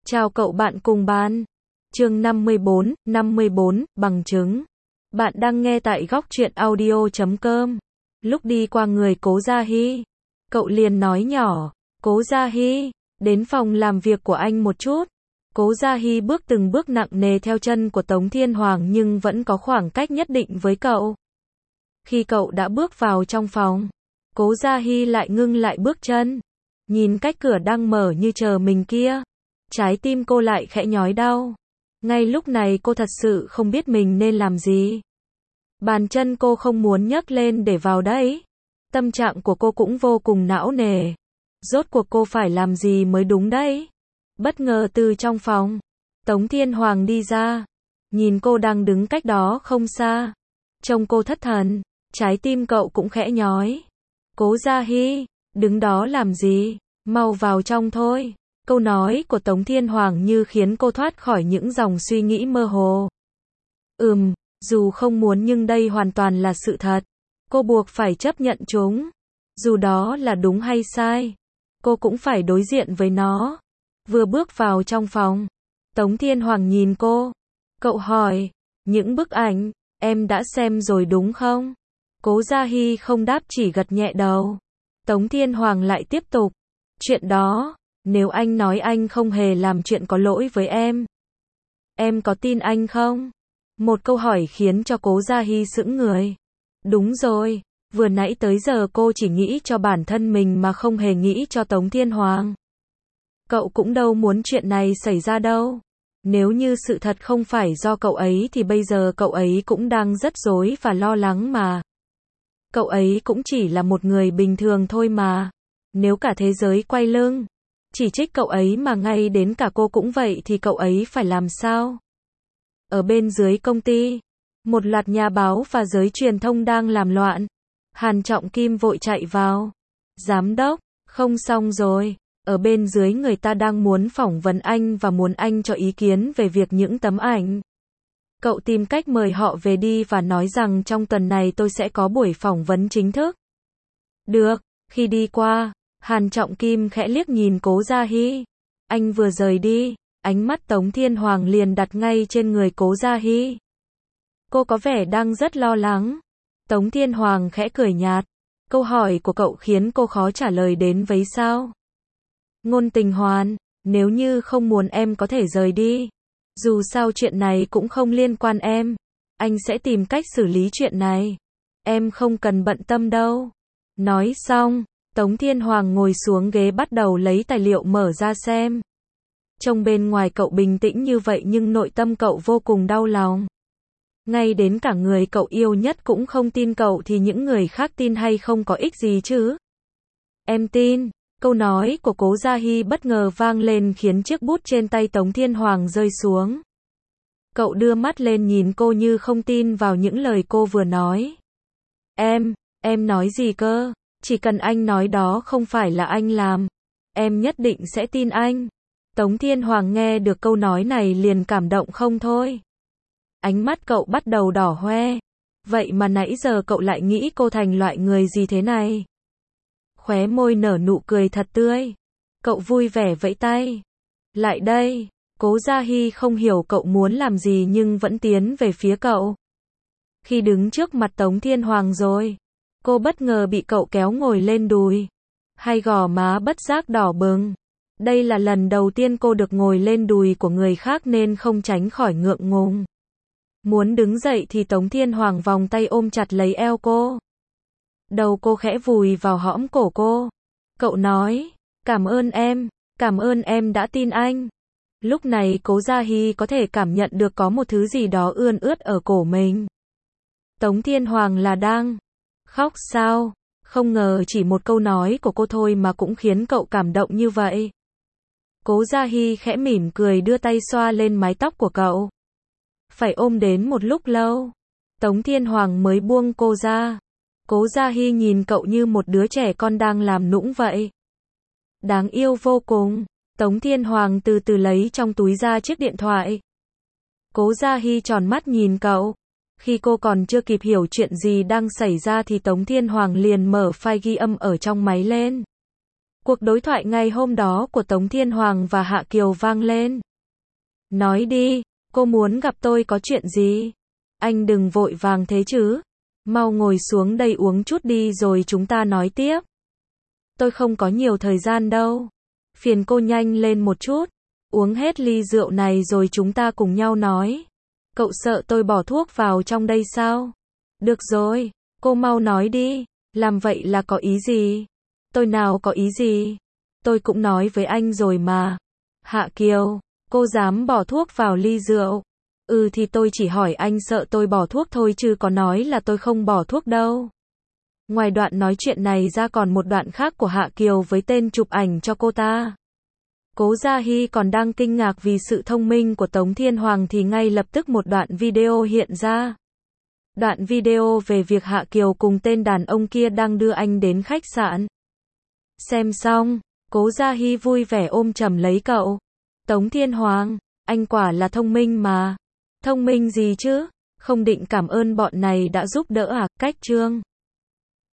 Chào cậu bạn cùng bàn. Chương 54, bằng chứng. Bạn đang nghe tại góc truyện audio.com. Lúc đi qua người Cố Gia Hy, cậu liền nói nhỏ, Cố Gia Hy, đến phòng làm việc của anh một chút. Cố Gia Hy bước từng bước nặng nề theo chân của Tống Thiên Hoàng nhưng vẫn có khoảng cách nhất định với cậu. Khi cậu đã bước vào trong phòng, Cố Gia Hy lại ngưng lại bước chân. Nhìn cách cửa đang mở như chờ mình kia, trái tim cô lại khẽ nhói đau. Ngay lúc này cô thật sự không biết mình nên làm gì. Bàn chân cô không muốn nhấc lên để vào đấy. Tâm trạng của cô cũng vô cùng não nề. Rốt cuộc cô phải làm gì mới đúng đấy? Bất ngờ từ trong phòng, Tống Thiên Hoàng đi ra. Nhìn cô đang đứng cách đó không xa. Trông cô thất thần, trái tim cậu cũng khẽ nhói. Cố Gia Hy, đứng đó làm gì? Mau vào trong thôi. Câu nói của Tống Thiên Hoàng như khiến cô thoát khỏi những dòng suy nghĩ mơ hồ. Dù không muốn nhưng đây hoàn toàn là sự thật. Cô buộc phải chấp nhận chúng. Dù đó là đúng hay sai, cô cũng phải đối diện với nó. Vừa bước vào trong phòng, Tống Thiên Hoàng nhìn cô. Cậu hỏi, những bức ảnh, em đã xem rồi đúng không? Cố Gia Hy không đáp, chỉ gật nhẹ đầu. Tống Thiên Hoàng lại tiếp tục. Chuyện đó, nếu anh nói anh không hề làm chuyện có lỗi với em có tin anh không? Một câu hỏi khiến cho Cố Gia Hy sững người. Đúng rồi, vừa nãy tới giờ cô chỉ nghĩ cho bản thân mình mà không hề nghĩ cho Tống Thiên Hoàng. Cậu cũng đâu muốn chuyện này xảy ra đâu. Nếu như sự thật không phải do cậu ấy thì bây giờ cậu ấy cũng đang rất rối và lo lắng mà. Cậu ấy cũng chỉ là một người bình thường thôi mà. Nếu cả thế giới quay lưng, chỉ trích cậu ấy mà ngay đến cả cô cũng vậy thì cậu ấy phải làm sao? Ở bên dưới công ty, một loạt nhà báo và giới truyền thông đang làm loạn. Hàn Trọng Kim vội chạy vào. Giám đốc, không xong rồi. Ở bên dưới người ta đang muốn phỏng vấn anh và muốn anh cho ý kiến về việc những tấm ảnh. Cậu tìm cách mời họ về đi và nói rằng trong tuần này tôi sẽ có buổi phỏng vấn chính thức. Được, khi đi qua, Hàn Trọng Kim khẽ liếc nhìn Cố Gia Hy. Anh vừa rời đi, ánh mắt Tống Thiên Hoàng liền đặt ngay trên người Cố Gia Hy. Cô có vẻ đang rất lo lắng. Tống Thiên Hoàng khẽ cười nhạt. Câu hỏi của cậu khiến cô khó trả lời đến vậy sao? Ngôn Tình Hoàn, nếu như không muốn em có thể rời đi. Dù sao chuyện này cũng không liên quan em. Anh sẽ tìm cách xử lý chuyện này. Em không cần bận tâm đâu. Nói xong, Tống Thiên Hoàng ngồi xuống ghế bắt đầu lấy tài liệu mở ra xem. Trông bên ngoài cậu bình tĩnh như vậy nhưng nội tâm cậu vô cùng đau lòng. Ngay đến cả người cậu yêu nhất cũng không tin cậu thì những người khác tin hay không có ích gì chứ? Em tin. Câu nói của Cố Gia Hy bất ngờ vang lên khiến chiếc bút trên tay Tống Thiên Hoàng rơi xuống. Cậu đưa mắt lên nhìn cô như không tin vào những lời cô vừa nói. Em nói gì cơ? Chỉ cần anh nói đó không phải là anh làm, em nhất định sẽ tin anh. Tống Thiên Hoàng nghe được câu nói này liền cảm động không thôi. Ánh mắt cậu bắt đầu đỏ hoe. Vậy mà nãy giờ cậu lại nghĩ cô thành loại người gì thế này? Khóe môi nở nụ cười thật tươi. Cậu vui vẻ vẫy tay. Lại đây. Cố Gia Hy không hiểu cậu muốn làm gì nhưng vẫn tiến về phía cậu. Khi đứng trước mặt Tống Thiên Hoàng rồi, cô bất ngờ bị cậu kéo ngồi lên đùi. Hai gò má bất giác đỏ bừng. Đây là lần đầu tiên cô được ngồi lên đùi của người khác nên không tránh khỏi ngượng ngùng. Muốn đứng dậy thì Tống Thiên Hoàng vòng tay ôm chặt lấy eo cô. Đầu cô khẽ vùi vào hõm cổ cô. Cậu nói, cảm ơn em đã tin anh. Lúc này Cố Gia Hy có thể cảm nhận được có một thứ gì đó ươn ướt ở cổ mình. Tống Thiên Hoàng là đang khóc sao? Không ngờ chỉ một câu nói của cô thôi mà cũng khiến cậu cảm động như vậy. Cố Gia Hy khẽ mỉm cười đưa tay xoa lên mái tóc của cậu. Phải ôm đến một lúc lâu, Tống Thiên Hoàng mới buông cô ra. Cố Gia Hy nhìn cậu như một đứa trẻ con đang làm nũng vậy. Đáng yêu vô cùng. Tống Thiên Hoàng từ từ lấy trong túi ra chiếc điện thoại. Cố Gia Hy tròn mắt nhìn cậu. Khi cô còn chưa kịp hiểu chuyện gì đang xảy ra thì Tống Thiên Hoàng liền mở file ghi âm ở trong máy lên. Cuộc đối thoại ngày hôm đó của Tống Thiên Hoàng và Hạ Kiều vang lên. Nói đi, cô muốn gặp tôi có chuyện gì? Anh đừng vội vàng thế chứ. Mau ngồi xuống đây uống chút đi rồi chúng ta nói tiếp. Tôi không có nhiều thời gian đâu. Phiền cô nhanh lên một chút. Uống hết ly rượu này rồi chúng ta cùng nhau nói. Cậu sợ tôi bỏ thuốc vào trong đây sao? Được rồi, cô mau nói đi. Làm vậy là có ý gì? Tôi nào có ý gì? Tôi cũng nói với anh rồi mà. Hạ Kiều, cô dám bỏ thuốc vào ly rượu? Ừ thì tôi chỉ hỏi anh sợ tôi bỏ thuốc thôi chứ có nói là tôi không bỏ thuốc đâu. Ngoài đoạn nói chuyện này ra còn một đoạn khác của Hạ Kiều với tên chụp ảnh cho cô ta. Cố Gia Hy còn đang kinh ngạc vì sự thông minh của Tống Thiên Hoàng thì ngay lập tức một đoạn video hiện ra. Đoạn video về việc Hạ Kiều cùng tên đàn ông kia đang đưa anh đến khách sạn. Xem xong, Cố Gia Hy vui vẻ ôm chầm lấy cậu. Tống Thiên Hoàng, anh quả là thông minh mà. Thông minh gì chứ? Không định cảm ơn bọn này đã giúp đỡ à? Cách chương